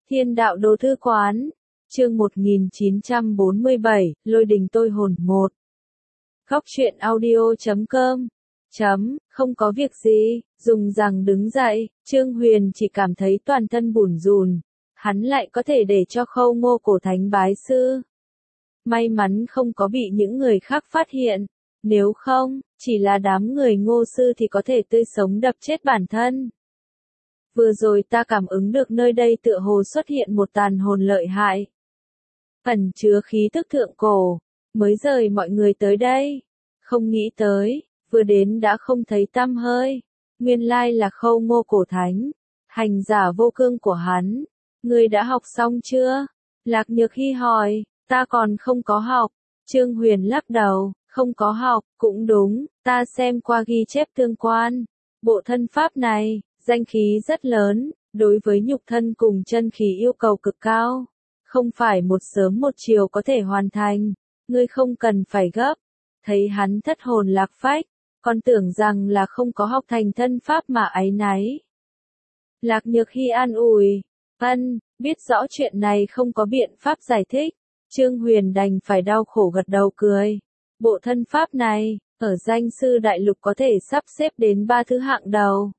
Thiên đạo đồ thư quán, chương 1947, lôi đình tôi hồn 1. Góc truyện audio.com. Không có việc gì, dùng rằng đứng dậy, Trương Huyền chỉ cảm thấy toàn thân bủn rùn, hắn lại có thể để cho Khâu Ngô cổ thánh bái sư. May mắn không có bị những người khác phát hiện, nếu không, chỉ là đám người Ngô sư thì có thể tươi sống đập chết bản thân. Vừa rồi ta cảm ứng được nơi đây tựa hồ xuất hiện một tàn hồn lợi hại. Ẩn chứa khí tức thượng cổ, mới rời mọi người tới đây. Không nghĩ tới, vừa đến đã không thấy tăm hơi. Nguyên lai là Khâu Ngô cổ thánh, hành giả vô cương của hắn. Ngươi đã học xong chưa? Lạc Nhược Hy hỏi, ta còn không có học. Trương Huyền lắc đầu, không có học, cũng đúng, ta xem qua ghi chép tương quan. Bộ thân pháp này, danh khí rất lớn, đối với nhục thân cùng chân khí yêu cầu cực cao. Không phải một sớm một chiều có thể hoàn thành, ngươi không cần phải gấp. Thấy hắn thất hồn lạc phách, còn tưởng rằng là không có học thành thân pháp mà áy náy. Lạc Nhược Hy an ủi, biết rõ chuyện này không có biện pháp giải thích. Trương Huyền đành phải đau khổ gật đầu cười. Bộ thân pháp này, ở danh sư đại lục có thể sắp xếp đến 3 thứ hạng đầu.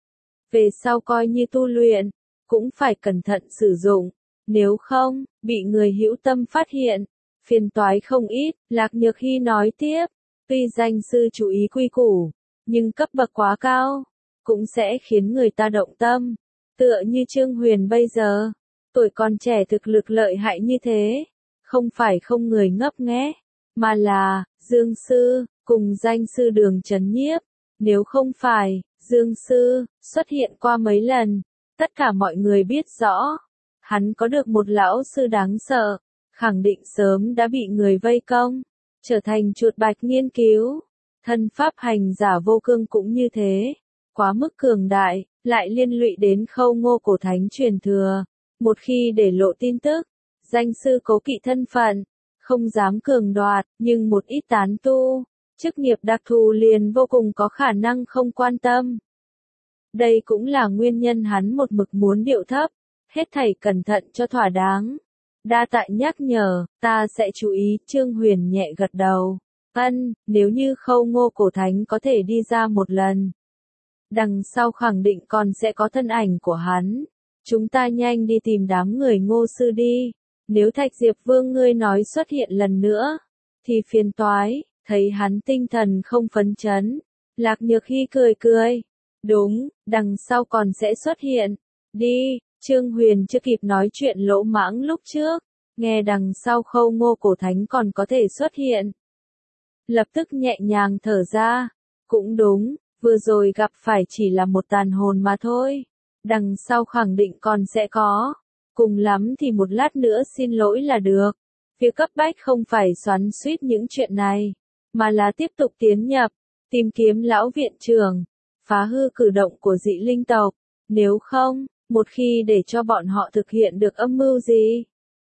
Về sau coi như tu luyện, cũng phải cẩn thận sử dụng, nếu không, bị người hữu tâm phát hiện, phiền toái không ít. Lạc Nhược Hy nói tiếp, tuy danh sư chú ý quy củ, nhưng cấp bậc quá cao, cũng sẽ khiến người ta động tâm, tựa như Trương Huyền bây giờ, tuổi còn trẻ thực lực lợi hại như thế, không phải không người ngấp nghé, mà là, Dương sư, cùng danh sư Đường Chấn Nhiếp, nếu không phải, Dương sư, xuất hiện qua mấy lần, tất cả mọi người biết rõ, hắn có được một lão sư đáng sợ, khẳng định sớm đã bị người vây công, trở thành chuột bạch nghiên cứu. Thân pháp hành giả vô cương cũng như thế, quá mức cường đại, lại liên lụy đến Khâu Ngô cổ thánh truyền thừa, một khi để lộ tin tức, danh sư cố kỵ thân phận, không dám cường đoạt, nhưng một ít tán tu, chức nghiệp đặc thù liền vô cùng có khả năng không quan tâm. Đây cũng là nguyên nhân hắn một mực muốn điệu thấp, hết thảy cẩn thận cho thỏa đáng. Đa tạ nhắc nhở, ta sẽ chú ý. Trương Huyền nhẹ gật đầu. Nếu như Khâu Ngô cổ thánh có thể đi ra một lần, đằng sau khẳng định còn sẽ có thân ảnh của hắn. Chúng ta nhanh đi tìm đám người Ngô sư đi. Nếu Thạch Diệp Vương ngươi nói xuất hiện lần nữa, thì phiền toái. Thấy hắn tinh thần không phấn chấn, Lạc Nhược Hy cười cười. Đúng, đằng sau còn sẽ xuất hiện. Đi, Trương Huyền chưa kịp nói chuyện lỗ mãng lúc trước, nghe đằng sau Khâu Ngô cổ thánh còn có thể xuất hiện. Lập tức nhẹ nhàng thở ra, cũng đúng, vừa rồi gặp phải chỉ là một tàn hồn mà thôi. Đằng sau khẳng định còn sẽ có, cùng lắm thì một lát nữa xin lỗi là được. Việc cấp bách không phải xoắn xuýt những chuyện này, mà là tiếp tục tiến nhập, tìm kiếm lão viện trưởng, phá hư cử động của dị linh tộc, nếu không, một khi để cho bọn họ thực hiện được âm mưu gì,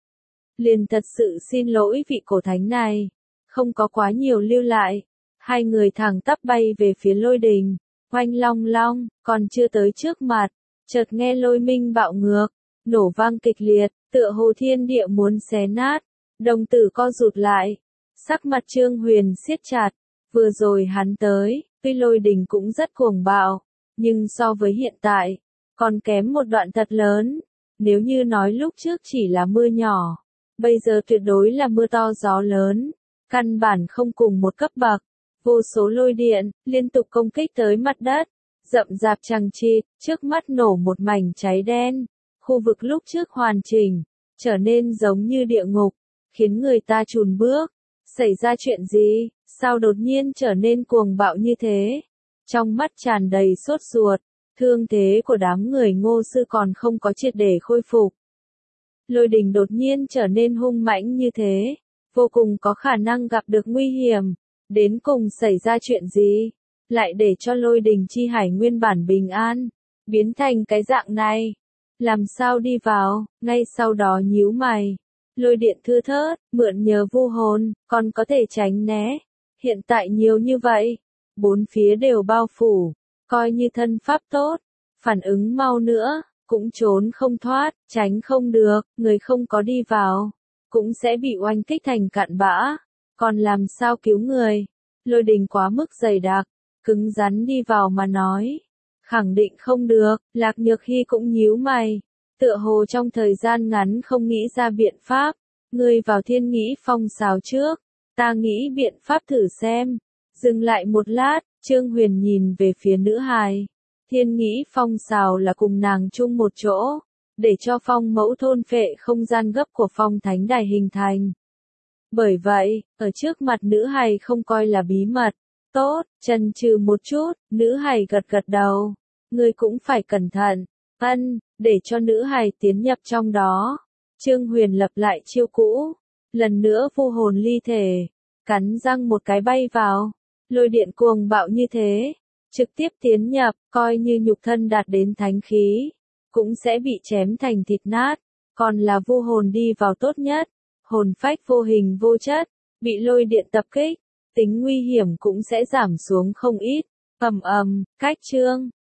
liền thật sự xin lỗi vị cổ thánh này, không có quá nhiều lưu lại. Hai người thẳng tắp bay về phía lôi đình, oanh long long, còn chưa tới trước mặt, chợt nghe lôi minh bạo ngược, nổ vang kịch liệt, tựa hồ thiên địa muốn xé nát, đồng tử co rụt lại, sắc mặt Trương Huyền siết chặt, vừa rồi hắn tới, tuy lôi đình cũng rất cuồng bạo, nhưng so với hiện tại, còn kém một đoạn thật lớn. Nếu như nói lúc trước chỉ là mưa nhỏ, bây giờ tuyệt đối là mưa to gió lớn, căn bản không cùng một cấp bậc. Vô số lôi điện, liên tục công kích tới mặt đất, rậm rạp chằng chịt, trước mắt nổ một mảnh cháy đen. Khu vực lúc trước hoàn chỉnh, trở nên giống như địa ngục, khiến người ta chùn bước. Xảy ra chuyện gì, sao đột nhiên trở nên cuồng bạo như thế? Trong mắt tràn đầy sốt ruột, thương thế của đám người Ngô sư còn không có triệt để khôi phục. Lôi đình đột nhiên trở nên hung mãnh như thế, vô cùng có khả năng gặp được nguy hiểm. Đến cùng xảy ra chuyện gì, lại để cho lôi đình chi hải nguyên bản bình an, biến thành cái dạng này? Làm sao đi vào, ngay sau đó nhíu mày. Lôi điện thưa thớt, mượn nhờ vu hồn, còn có thể tránh né. Hiện tại nhiều như vậy, bốn phía đều bao phủ, coi như thân pháp tốt, phản ứng mau nữa, cũng trốn không thoát, tránh không được, người không có đi vào, cũng sẽ bị oanh kích thành cặn bã, còn làm sao cứu người. Lôi đình quá mức dày đặc, cứng rắn đi vào mà nói, khẳng định không được. Lạc Nhược Hy cũng nhíu mày, tựa hồ trong thời gian ngắn không nghĩ ra biện pháp. Ngươi vào Thiên Nghĩ Phong xào trước, ta nghĩ biện pháp thử xem. Dừng lại một lát, Trương Huyền nhìn về phía nữ hài. Thiên Nghĩ Phong xào là cùng nàng chung một chỗ, để cho phong mẫu thôn phệ không gian gấp của phong thánh đài hình thành. Bởi vậy, ở trước mặt nữ hài không coi là bí mật. Tốt, chần chừ một chút, nữ hài gật gật đầu. Ngươi cũng phải cẩn thận. Để cho nữ hài tiến nhập trong đó. Trương Huyền lập lại chiêu cũ. Lần nữa vô hồn ly thể. Cắn răng một cái bay vào. Lôi điện cuồng bạo như thế. Trực tiếp tiến nhập, coi như nhục thân đạt đến thánh khí. Cũng sẽ bị chém thành thịt nát. Còn là vô hồn đi vào tốt nhất. Hồn phách vô hình vô chất. Bị lôi điện tập kích. Tính nguy hiểm cũng sẽ giảm xuống không ít. Cách chương